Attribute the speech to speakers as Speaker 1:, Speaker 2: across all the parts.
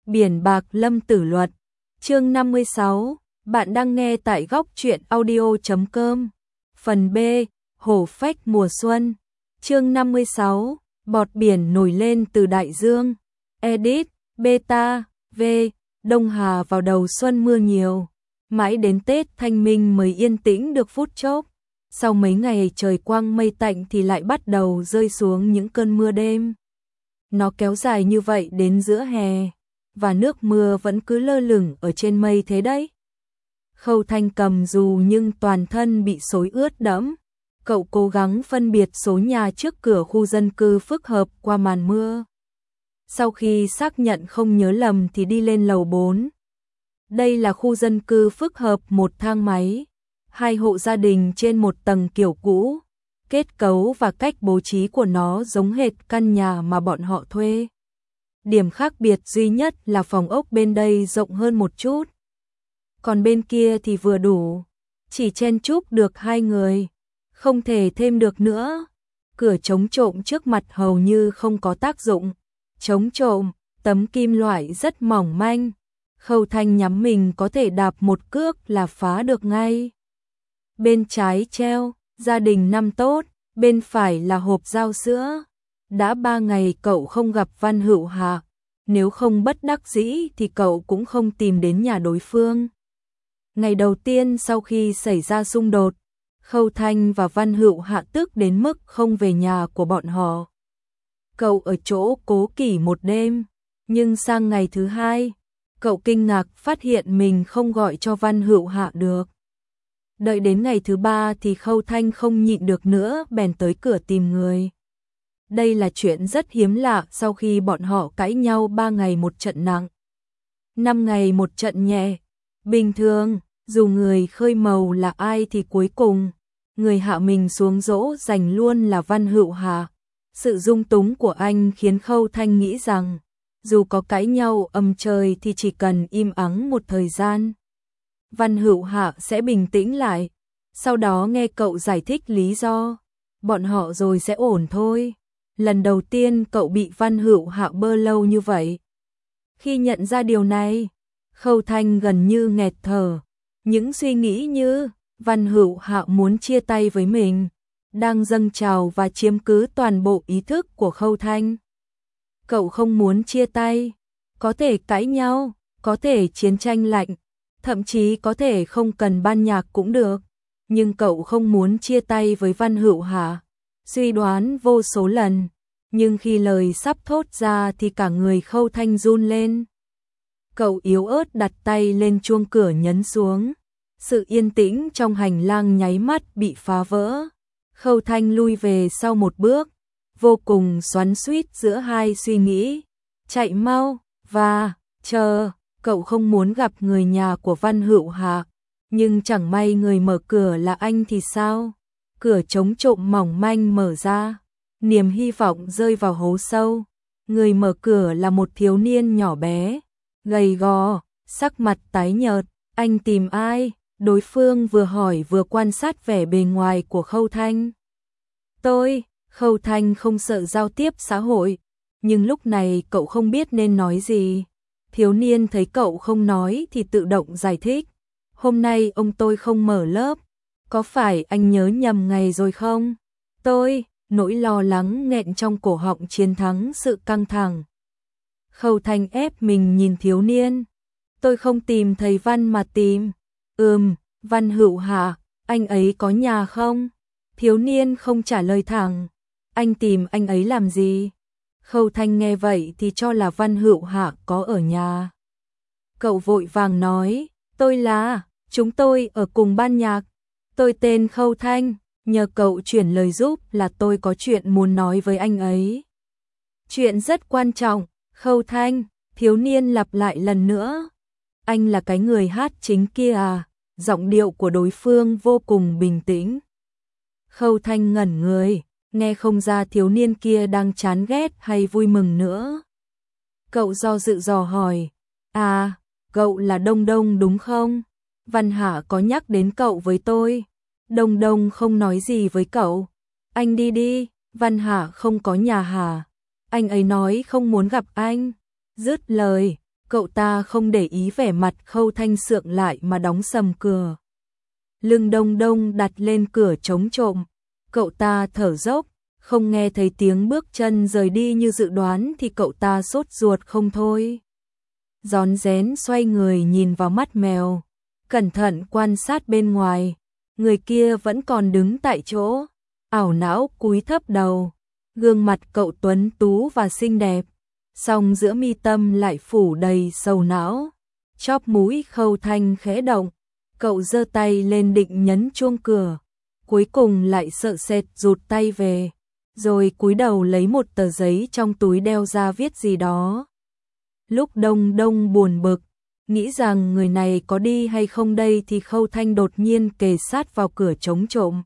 Speaker 1: Biển bạc lâm tử luật. Chương 56, bạn đang nghe tại góc truyện audio.com. Phần B, hổ phách mùa xuân. Chương 56, bọt biển nổi lên từ đại dương. Edit, beta, v, Đông Hà vào đầu xuân mưa nhiều. Mãi đến Tết Thanh Minh mới yên tĩnh được phút chốc. Sau mấy ngày trời quang mây tạnh thì lại bắt đầu rơi xuống những cơn mưa đêm. Nó kéo dài như vậy đến giữa hè, và nước mưa vẫn cứ lơ lửng ở trên mây thế đấy. Khâu Thanh cầm dù nhưng toàn thân bị xối ướt đẫm. Cậu cố gắng phân biệt số nhà trước cửa khu dân cư phức hợp qua màn mưa. Sau khi xác nhận không nhớ lầm thì đi lên lầu 4. Đây là khu dân cư phức hợp một thang máy, 2 hộ gia đình trên một tầng kiểu cũ. Kết cấu và cách bố trí của nó giống hệt căn nhà mà bọn họ thuê. Điểm khác biệt duy nhất là phòng ốc bên đây rộng hơn một chút. Còn bên kia thì vừa đủ, chỉ chen chúc được 2 người, không thể thêm được nữa. Cửa chống trộm trước mặt hầu như không có tác dụng. Chống trộm, tấm kim loại rất mỏng manh. Khâu Thanh nhắm mình có thể đạp một cước là phá được ngay. Bên trái treo gia đình năm tốt, bên phải là hộp rau sữa. Đã 3 ngày cậu không gặp Văn Hữu Hạ, nếu không bất đắc dĩ thì cậu cũng không tìm đến nhà đối phương. Ngày đầu tiên sau khi xảy ra xung đột, Khâu Thanh và Văn Hữu Hạ tức đến mức không về nhà của bọn họ. Cậu ở chỗ Cố Kỷ một đêm, nhưng sang ngày thứ 2, cậu kinh ngạc phát hiện mình không gọi cho Văn Hữu Hạ được. Đợi đến ngày thứ 3 thì Khâu Thanh không nhịn được nữa bèn tới cửa tìm người. Đây là chuyện rất hiếm lạ sau khi bọn họ cãi nhau 3 ngày một trận nặng, 5 ngày một trận nhẹ. Bình thường, dù người khơi màu là ai thì cuối cùng, người hạ mình xuống dỗ dành luôn là Văn Hữu Hạ. Sự dung túng của anh khiến Khâu Thanh nghĩ rằng, dù có cãi nhau ầm trời thì chỉ cần im ắng một thời gian, Văn Hữu Hạ sẽ bình tĩnh lại, sau đó nghe cậu giải thích lý do, bọn họ rồi sẽ ổn thôi. Lần đầu tiên cậu bị Văn Hữu Hạ bơ lâu như vậy. Khi nhận ra điều này, Khâu Thanh gần như nghẹt thở. Những suy nghĩ như Văn Hữu Hạ muốn chia tay với mình đang dâng trào và chiếm cứ toàn bộ ý thức của Khâu Thanh. Cậu không muốn chia tay, có thể cãi nhau, có thể chiến tranh lạnh, thậm chí có thể không cần ban nhạc cũng được, nhưng cậu không muốn chia tay với Văn Hữu Hạ. Suy đoán vô số lần, nhưng khi lời sắp thốt ra thì cả người Khâu Thanh run lên. Cậu yếu ớt đặt tay lên chuông cửa nhấn xuống. Sự yên tĩnh trong hành lang nháy mắt bị phá vỡ. Khâu Thanh lui về sau một bước, vô cùng xoắn xuýt giữa hai suy nghĩ. Chạy mau và chờ. Cậu không muốn gặp người nhà của Văn Hữu Hạ, nhưng chẳng may người mở cửa là anh thì sao? Cửa chống trộm mỏng manh mở ra, niềm hy vọng rơi vào hố sâu. Người mở cửa là một thiếu niên nhỏ bé, gầy gò, sắc mặt tái nhợt. Anh tìm ai? Đối phương vừa hỏi vừa quan sát vẻ bề ngoài của Khâu Thanh. Khâu Thanh không sợ giao tiếp xã hội, nhưng lúc này cậu không biết nên nói gì. Thiếu niên thấy cậu không nói thì tự động giải thích. Hôm nay ông tôi không mở lớp, có phải anh nhớ nhầm ngày rồi không? Nỗi lo lắng nghẹn trong cổ họng chiến thắng sự căng thẳng. Khâu Thanh ép mình nhìn thiếu niên. Tôi không tìm thầy Văn mà tìm. Văn Hữu Hạ, anh ấy có nhà không? Thiếu niên không trả lời thẳng. Anh tìm anh ấy làm gì? Khâu Thanh nghe vậy thì cho là Văn Hữu Hạ có ở nhà. Cậu vội vàng nói, chúng tôi ở cùng ban nhạc. Tôi tên Khâu Thanh, nhờ cậu chuyển lời giúp là tôi có chuyện muốn nói với anh ấy. Chuyện rất quan trọng, Khâu Thanh, thiếu niên lặp lại lần nữa. Anh là cái người hát chính kia à? Giọng điệu của đối phương vô cùng bình tĩnh. Khâu Thanh ngẩn người, nghe không ra thiếu niên kia đang chán ghét hay vui mừng nữa. Cậu do dự dò hỏi, cậu là Đông Đông đúng không? Văn Hạ có nhắc đến cậu với tôi. Đông Đông không nói gì với cậu. Anh đi, Văn Hạ không có nhà hả? Anh ấy nói không muốn gặp anh. Dứt lời, Cậu ta không để ý vẻ mặt Khâu Thanh sượng lại mà đóng sầm cửa. Lưng đông đông đặt lên cửa chống trộm. Cậu ta thở dốc, không nghe thấy tiếng bước chân rời đi như dự đoán thì cậu ta sốt ruột không thôi. Rón rén xoay người nhìn vào mắt mèo, cẩn thận quan sát bên ngoài, người kia vẫn còn đứng tại chỗ, ảo não cúi thấp đầu, gương mặt cậu tuấn tú và xinh đẹp, song giữa mi tâm lại phủ đầy sầu não. Chóp mũi Khâu Thanh khẽ động, cậu giơ tay lên định nhấn chuông cửa, cuối cùng lại sợ sệt rụt tay về, rồi cúi đầu lấy một tờ giấy trong túi đeo ra viết gì đó. Lúc đông đông buồn bực, nghĩ rằng người này có đi hay không đây thì Khâu Thanh đột nhiên kề sát vào cửa chống trộm.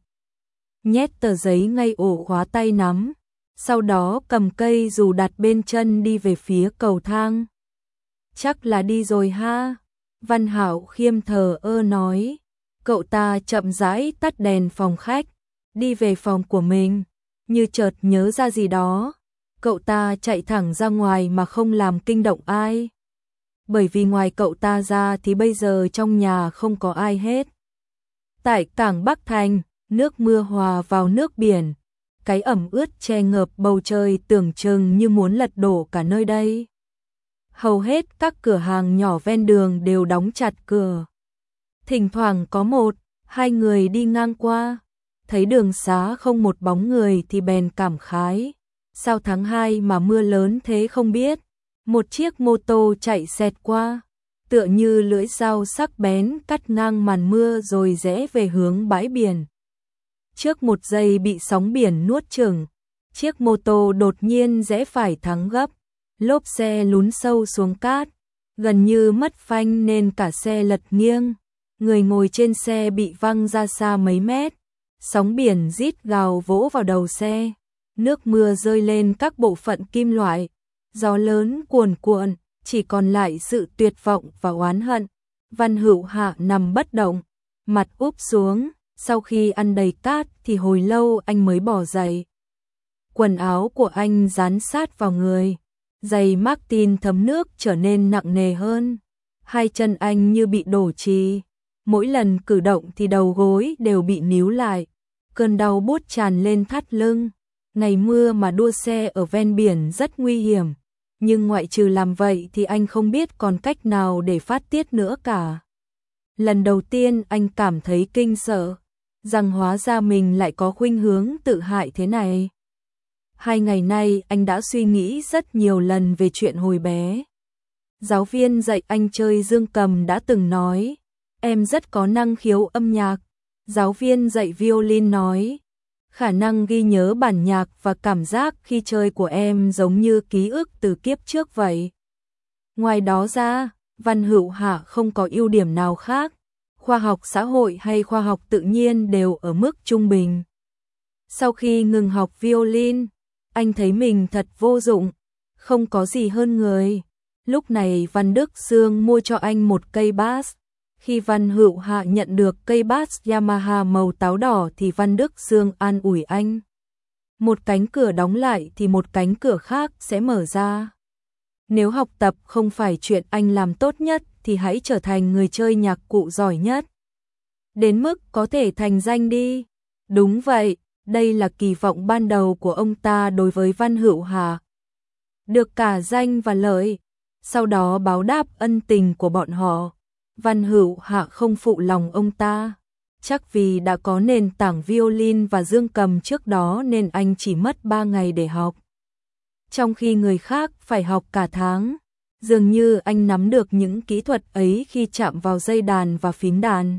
Speaker 1: Nhét tờ giấy ngay ổ khóa tay nắm, sau đó cầm cây dù đặt bên chân đi về phía cầu thang. Chắc là đi rồi ha, Văn Hạo khiêm thờ ơ nói. Cậu ta chậm rãi tắt đèn phòng khách, đi về phòng của mình, như chợt nhớ ra gì đó. Cậu ta chạy thẳng ra ngoài mà không làm kinh động ai. Bởi vì ngoài cậu ta ra thì bây giờ trong nhà không có ai hết. Tại cảng Bắc Thành, nước mưa hòa vào nước biển, cái ẩm ướt che ngợp bầu trời tưởng chừng như muốn lật đổ cả nơi đây. Hầu hết các cửa hàng nhỏ ven đường đều đóng chặt cửa. Thỉnh thoảng có một, hai người đi ngang qua, thấy đường xá không một bóng người thì bèn cảm khái. Sao tháng 2 mà mưa lớn thế không biết? Một chiếc mô tô chạy xẹt qua, tựa như lưỡi dao sắc bén cắt ngang màn mưa rồi rẽ về hướng bãi biển. Trước một giây bị sóng biển nuốt chửng, chiếc mô tô đột nhiên rẽ phải thắng gấp, lốp xe lún sâu xuống cát, gần như mất phanh nên cả xe lật nghiêng. Người ngồi trên xe bị văng ra xa mấy mét, sóng biển rít gào vỗ vào đầu xe, nước mưa rơi lên các bộ phận kim loại, gió lớn cuồn cuộn, chỉ còn lại sự tuyệt vọng và oán hận. Văn Hữu Hạ nằm bất động, mặt úp xuống, sau khi ăn đầy cát thì hồi lâu anh mới bò dậy. Quần áo của anh dán sát vào người, giày Martin thấm nước trở nên nặng nề hơn, hai chân anh như bị đổ trì. Mỗi lần cử động thì đầu gối đều bị níu lại, cơn đau buốt tràn lên thắt lưng. Ngày mưa mà đua xe ở ven biển rất nguy hiểm, nhưng ngoại trừ làm vậy thì anh không biết còn cách nào để phát tiết nữa cả. Lần đầu tiên anh cảm thấy kinh sợ, rằng hóa ra mình lại có khuynh hướng tự hại thế này. 2 ngày nay anh đã suy nghĩ rất nhiều lần về chuyện hồi bé. Giáo viên dạy anh chơi dương cầm đã từng nói, em rất có năng khiếu âm nhạc. Giáo viên dạy violin nói, khả năng ghi nhớ bản nhạc và cảm giác khi chơi của em giống như ký ức từ kiếp trước vậy. Ngoài đó ra, Văn Hữu Hạ không có ưu điểm nào khác, khoa học xã hội hay khoa học tự nhiên đều ở mức trung bình. Sau khi ngừng học violin, anh thấy mình thật vô dụng, không có gì hơn người. Lúc này Văn Đức Sương mua cho anh một cây bass. Khi Văn Hữu Hạ nhận được cây bass Yamaha màu táo đỏ thì Văn Đức Sương an ủi anh. Một cánh cửa đóng lại thì một cánh cửa khác sẽ mở ra. Nếu học tập không phải chuyện anh làm tốt nhất thì hãy trở thành người chơi nhạc cụ giỏi nhất. Đến mức có thể thành danh đi. Đúng vậy, đây là kỳ vọng ban đầu của ông ta đối với Văn Hữu Hạ. Được cả danh và lợi, sau đó báo đáp ân tình của bọn họ. Văn Hữu Hạ không phụ lòng ông ta, chắc vì đã có nền tảng violin và dương cầm trước đó nên anh chỉ mất 3 ngày để học. Trong khi người khác phải học cả tháng, dường như anh nắm được những kỹ thuật ấy khi chạm vào dây đàn và phím đàn.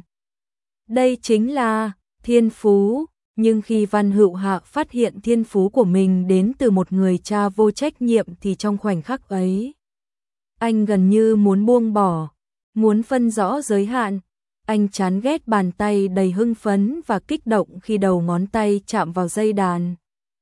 Speaker 1: Đây chính là thiên phú, nhưng khi Văn Hữu Hạ phát hiện thiên phú của mình đến từ một người cha vô trách nhiệm thì trong khoảnh khắc ấy, anh gần như muốn buông bỏ. Muốn phân rõ giới hạn, anh chán ghét bàn tay đầy hưng phấn và kích động khi đầu ngón tay chạm vào dây đàn.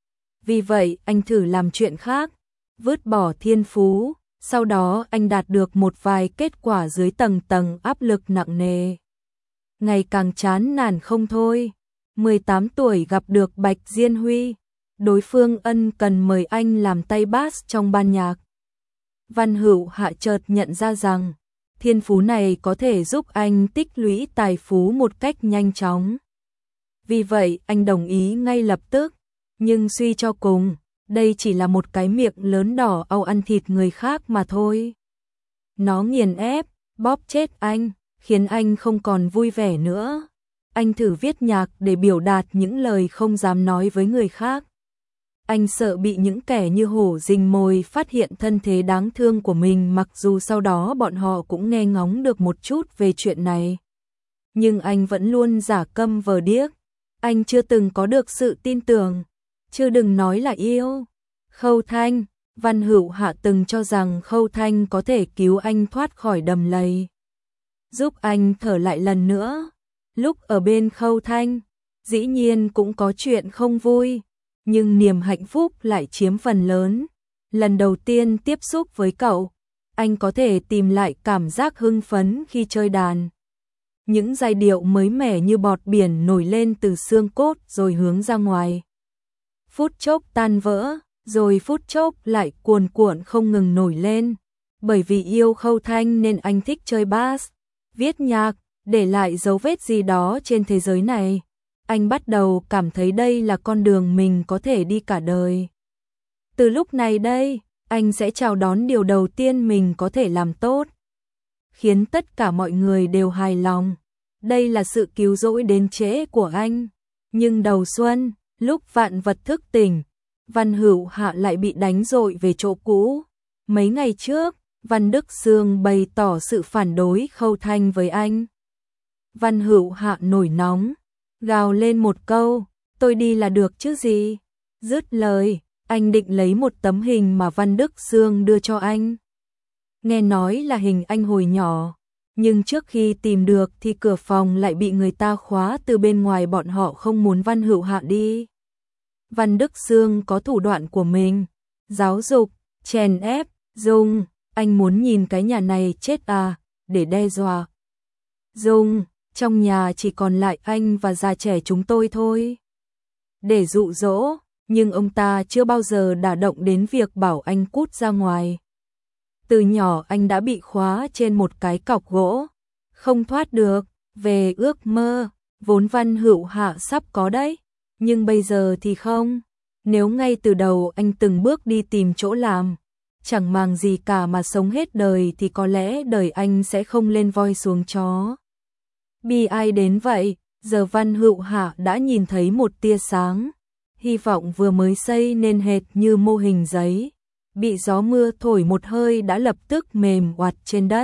Speaker 1: Vì vậy anh thử làm chuyện khác, vứt bỏ thiên phú, sau đó anh đạt được một vài kết quả dưới tầng tầng áp lực nặng nề. Ngày càng chán nản không thôi, 18 tuổi gặp được Bạch Diên Huy, đối phương ân cần mời anh làm tay bass trong ban nhạc. Văn Hữu Hạ chợt nhận ra rằng thiên phú này có thể giúp anh tích lũy tài phú một cách nhanh chóng. Vì vậy anh đồng ý ngay lập tức, nhưng suy cho cùng, đây chỉ là một cái miệng lớn đỏ ao ăn thịt người khác mà thôi. Nó nghiền ép, bóp chết anh, khiến anh không còn vui vẻ nữa. Anh thử viết nhạc để biểu đạt những lời không dám nói với người khác. Anh sợ bị những kẻ như hổ rình mồi phát hiện thân thế đáng thương của mình, mặc dù sau đó bọn họ cũng nghe ngóng được một chút về chuyện này. Nhưng anh vẫn luôn giả câm vờ điếc. Anh chưa từng có được sự tin tưởng, chứ đừng nói là yêu. Khâu Thanh, Văn Hữu Hạ từng cho rằng Khâu Thanh có thể cứu anh thoát khỏi đầm lầy, giúp anh thở lại lần nữa. Lúc ở bên Khâu Thanh, dĩ nhiên cũng có chuyện không vui, nhưng niềm hạnh phúc lại chiếm phần lớn. Lần đầu tiên tiếp xúc với cậu, anh có thể tìm lại cảm giác hưng phấn khi chơi đàn. Những giai điệu mới mẻ như bọt biển nổi lên từ xương cốt rồi hướng ra ngoài. Phút chốc tan vỡ, rồi phút chốc lại cuồn cuộn không ngừng nổi lên. Bởi vì yêu Khâu Thanh nên anh thích chơi bass, viết nhạc, để lại dấu vết gì đó trên thế giới này. Anh bắt đầu cảm thấy đây là con đường mình có thể đi cả đời. Từ lúc này đây, anh sẽ chào đón điều đầu tiên mình có thể làm tốt, khiến tất cả mọi người đều hài lòng. Đây là sự cứu rỗi đến trễ của anh. Nhưng đầu xuân, lúc vạn vật thức tỉnh, Văn Hữu Hạ lại bị đánh dội về chỗ cũ. Mấy ngày trước, Văn Đức Sương bày tỏ sự phản đối Khâu Thanh với anh. Văn Hữu Hạ nổi nóng, gào lên một câu, tôi đi là được chứ gì. Dứt lời, anh định lấy một tấm hình mà Văn Đức Sương đưa cho anh. Nghe nói là hình anh hồi nhỏ, nhưng trước khi tìm được thì cửa phòng lại bị người ta khóa từ bên ngoài, bọn họ không muốn Văn Hữu Hạ đi. Văn Đức Sương có thủ đoạn của mình, giáo dục, chèn ép, Dung, anh muốn nhìn cái nhà này chết à, để đe dọa. Dung, trong nhà chỉ còn lại anh và già trẻ chúng tôi thôi. Để dụ dỗ, nhưng ông ta chưa bao giờ đả động đến việc bảo anh cút ra ngoài. Từ nhỏ anh đã bị khóa trên một cái cọc gỗ, không thoát được. Về ước mơ, vốn Văn Hữu Hạ sắp có đấy, nhưng bây giờ thì không. Nếu ngay từ đầu anh từng bước đi tìm chỗ làm, chẳng màng gì cả mà sống hết đời, thì có lẽ đời anh sẽ không lên voi xuống chó. Bi ai đến vậy, giờ Văn Hữu Hạ đã nhìn thấy một tia sáng. Hy vọng vừa mới xây nên hệt như mô hình giấy, bị gió mưa thổi một hơi đã lập tức mềm oặt trên đất.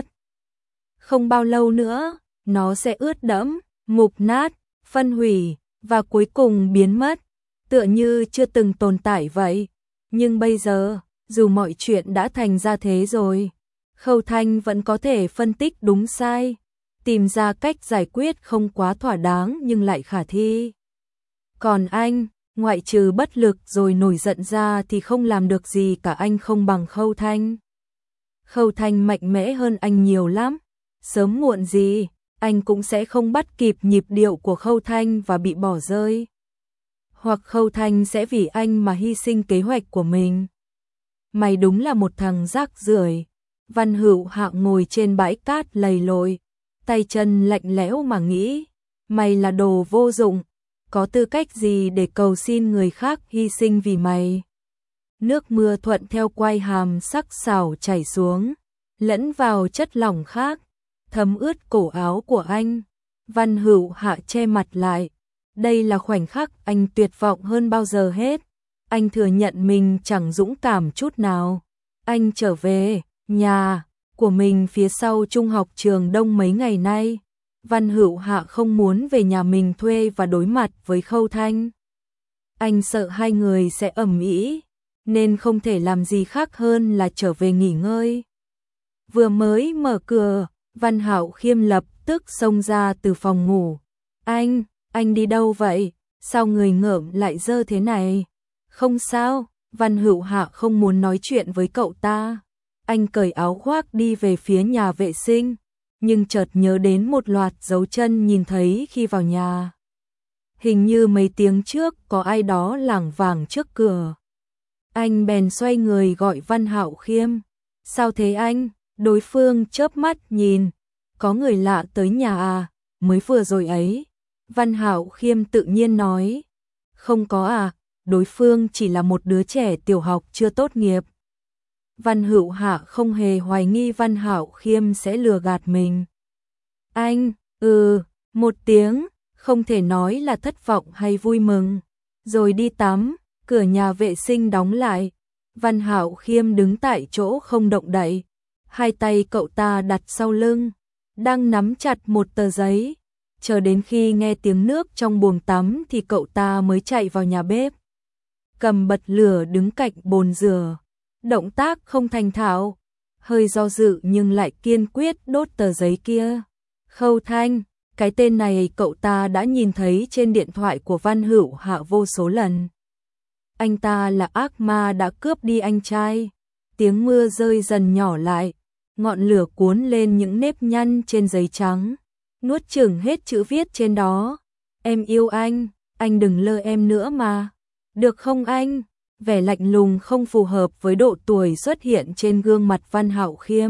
Speaker 1: Không bao lâu nữa, nó sẽ ướt đẫm, mục nát, phân hủy, và cuối cùng biến mất, tựa như chưa từng tồn tại vậy. Nhưng bây giờ, dù mọi chuyện đã thành ra thế rồi, Khâu Thanh vẫn có thể phân tích đúng sai, tìm ra cách giải quyết không quá thỏa đáng nhưng lại khả thi. Còn anh, ngoại trừ bất lực rồi nổi giận ra thì không làm được gì cả. Anh không bằng Khâu Thanh. Khâu Thanh mạnh mẽ hơn anh nhiều lắm. Sớm muộn gì, anh cũng sẽ không bắt kịp nhịp điệu của Khâu Thanh và bị bỏ rơi. Hoặc Khâu Thanh sẽ vì anh mà hy sinh kế hoạch của mình. Mày đúng là một thằng rác rưởi. Văn Hữu Hạ ngồi trên bãi cát lầy lội, tay chân lạnh lẽo mà nghĩ. Mày là đồ vô dụng, có tư cách gì để cầu xin người khác hy sinh vì mày. Nước mưa thuận theo quai hàm sắc sảo chảy xuống, lẫn vào chất lỏng khác, thấm ướt cổ áo của anh. Văn Hữu Hạ che mặt lại. Đây là khoảnh khắc anh tuyệt vọng hơn bao giờ hết. Anh thừa nhận mình chẳng dũng cảm chút nào. Anh trở về nhà của mình phía sau trung học Trường Đông mấy ngày nay. Văn Hữu Hạ không muốn về nhà mình thuê và đối mặt với Khâu Thanh. Anh sợ hai người sẽ ầm ĩ, nên không thể làm gì khác hơn là trở về nghỉ ngơi. Vừa mới mở cửa, Văn Hạo Khiêm lập tức xông ra từ phòng ngủ. Anh đi đâu vậy? Sao người ngợm lại dơ thế này? Không sao, Văn Hữu Hạ không muốn nói chuyện với cậu ta. Anh cởi áo khoác đi về phía nhà vệ sinh, nhưng chợt nhớ đến một loạt dấu chân nhìn thấy khi vào nhà. Hình như mấy tiếng trước có ai đó lảng vảng trước cửa. Anh bèn xoay người gọi Văn Hạo Khiêm. Sao thế anh? Đối phương chớp mắt nhìn. Có người lạ tới nhà à? Mới vừa rồi ấy. Văn Hạo Khiêm tự nhiên nói. Không có à, đối phương chỉ là một đứa trẻ tiểu học chưa tốt nghiệp. Văn Hữu Hạ không hề hoài nghi Văn Hạo Khiêm sẽ lừa gạt mình. Anh, một tiếng, không thể nói là thất vọng hay vui mừng. Rồi đi tắm, cửa nhà vệ sinh đóng lại. Văn Hạo Khiêm đứng tại chỗ không động đậy. Hai tay cậu ta đặt sau lưng, đang nắm chặt một tờ giấy. Chờ đến khi nghe tiếng nước trong buồng tắm thì cậu ta mới chạy vào nhà bếp. Cầm bật lửa đứng cạnh bồn rửa. Động tác không thành thạo, hơi do dự nhưng lại kiên quyết đốt tờ giấy kia. Khâu Thanh, cái tên này cậu ta đã nhìn thấy trên điện thoại của Văn Hữu Hạ vô số lần. Anh ta là ác ma đã cướp đi anh trai. Tiếng mưa rơi dần nhỏ lại, ngọn lửa cuốn lên những nếp nhăn trên giấy trắng, nuốt chửng hết chữ viết trên đó. Em yêu anh đừng lơ em nữa mà. Được không anh? Vẻ lạnh lùng không phù hợp với độ tuổi xuất hiện trên gương mặt Văn Hạo Khiêm.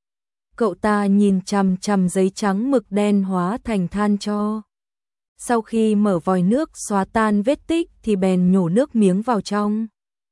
Speaker 1: Cậu ta nhìn chằm chằm giấy trắng mực đen hóa thành than tro. Sau khi mở vòi nước xóa tan vết tích thì bèn nhổ nước miếng vào trong.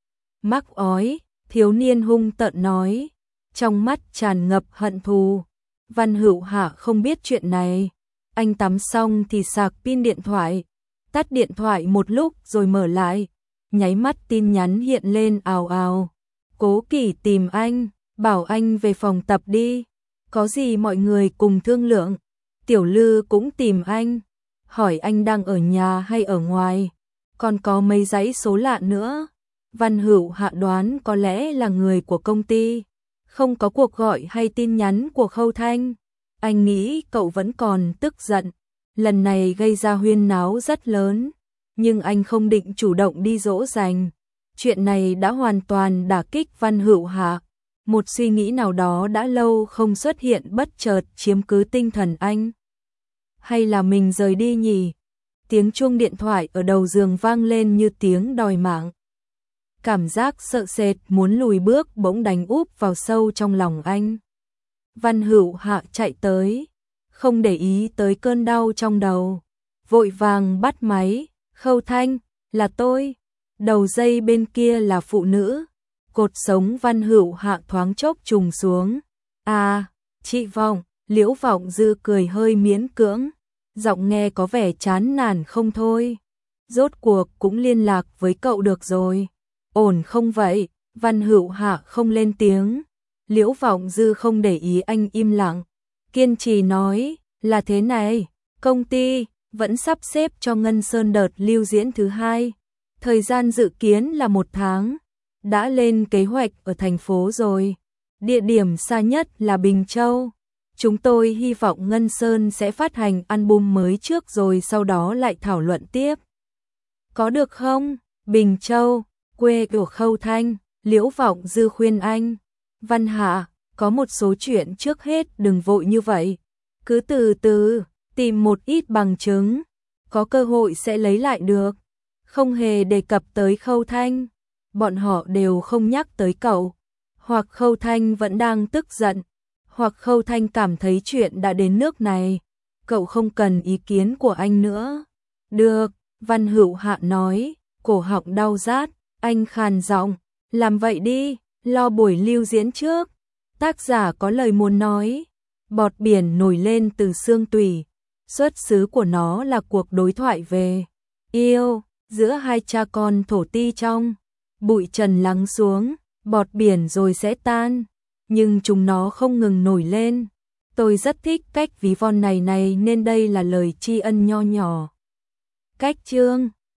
Speaker 1: Mắc ói, thiếu niên hung tợn nói, trong mắt tràn ngập hận thù. Văn Hữu Hạ không biết chuyện này. Anh tắm xong thì sạc pin điện thoại, tắt điện thoại một lúc rồi mở lại. Nháy mắt tin nhắn hiện lên ào ào. Cố Kỳ tìm anh, bảo anh về phòng tập đi. Có gì mọi người cùng thương lượng. Tiểu Lư cũng tìm anh, hỏi anh đang ở nhà hay ở ngoài. Còn có mấy dãy số lạ nữa. Văn Hữu Hạ đoán có lẽ là người của công ty. Không có cuộc gọi hay tin nhắn của Khâu Thanh. Anh nghĩ cậu vẫn còn tức giận. Lần này gây ra huyên náo rất lớn. Nhưng anh không định chủ động đi dỗ dành. Chuyện này đã hoàn toàn đả kích Văn Hữu Hạ. Một suy nghĩ nào đó đã lâu không xuất hiện bất chợt chiếm cứ tinh thần anh. Hay là mình rời đi nhỉ? Tiếng chuông điện thoại ở đầu giường vang lên như tiếng đòi mạng. Cảm giác sợ sệt muốn lùi bước bỗng đánh úp vào sâu trong lòng anh. Văn Hữu Hạ chạy tới, không để ý tới cơn đau trong đầu. Vội vàng bắt máy. Khâu Thanh, là tôi. Đầu dây bên kia là phụ nữ. Cột sống Văn Hữu Hạ thoáng chốc trùng xuống. À, chị Vọng. Liễu Vọng Dư cười hơi miễn cưỡng, giọng nghe có vẻ chán nản không thôi. Rốt cuộc cũng liên lạc với cậu được rồi. Ổn không vậy? Văn Hữu Hạ không lên tiếng. Liễu Vọng Dư không để ý anh im lặng, kiên trì nói, là thế này, công ty vẫn sắp xếp cho Ngân Sơn đợt lưu diễn thứ 2. Thời gian dự kiến là 1 tháng. Đã lên kế hoạch ở thành phố rồi. Địa điểm xa nhất là Bình Châu. Chúng tôi hy vọng Ngân Sơn sẽ phát hành album mới trước rồi sau đó lại thảo luận tiếp. Có được không? Bình Châu, quê của Khâu Thanh. Liễu Vọng Dư khuyên anh. Văn Hạ, có một số chuyện trước hết đừng vội như vậy. Cứ từ từ, tìm một ít bằng chứng. Có cơ hội sẽ lấy lại được. Không hề đề cập tới Khâu Thanh. Bọn họ đều không nhắc tới cậu. Hoặc Khâu Thanh vẫn đang tức giận. Hoặc Khâu Thanh cảm thấy chuyện đã đến nước này. Cậu không cần ý kiến của anh nữa. Được, Văn Hữu Hạ nói, cổ họng đau rát. Anh khàn giọng, làm vậy đi, lo buổi lưu diễn trước. Tác giả có lời muốn nói. Bọt biển nổi lên từ xương tủy. Xuất xứ của nó là cuộc đối thoại về yêu giữa hai cha con thổ ti trong. Bụi trần lắng xuống, bọt biển rồi sẽ tan. Nhưng chúng nó không ngừng nổi lên. Tôi rất thích cách ví von này nên đây là lời tri ân nho nhỏ. Cách chương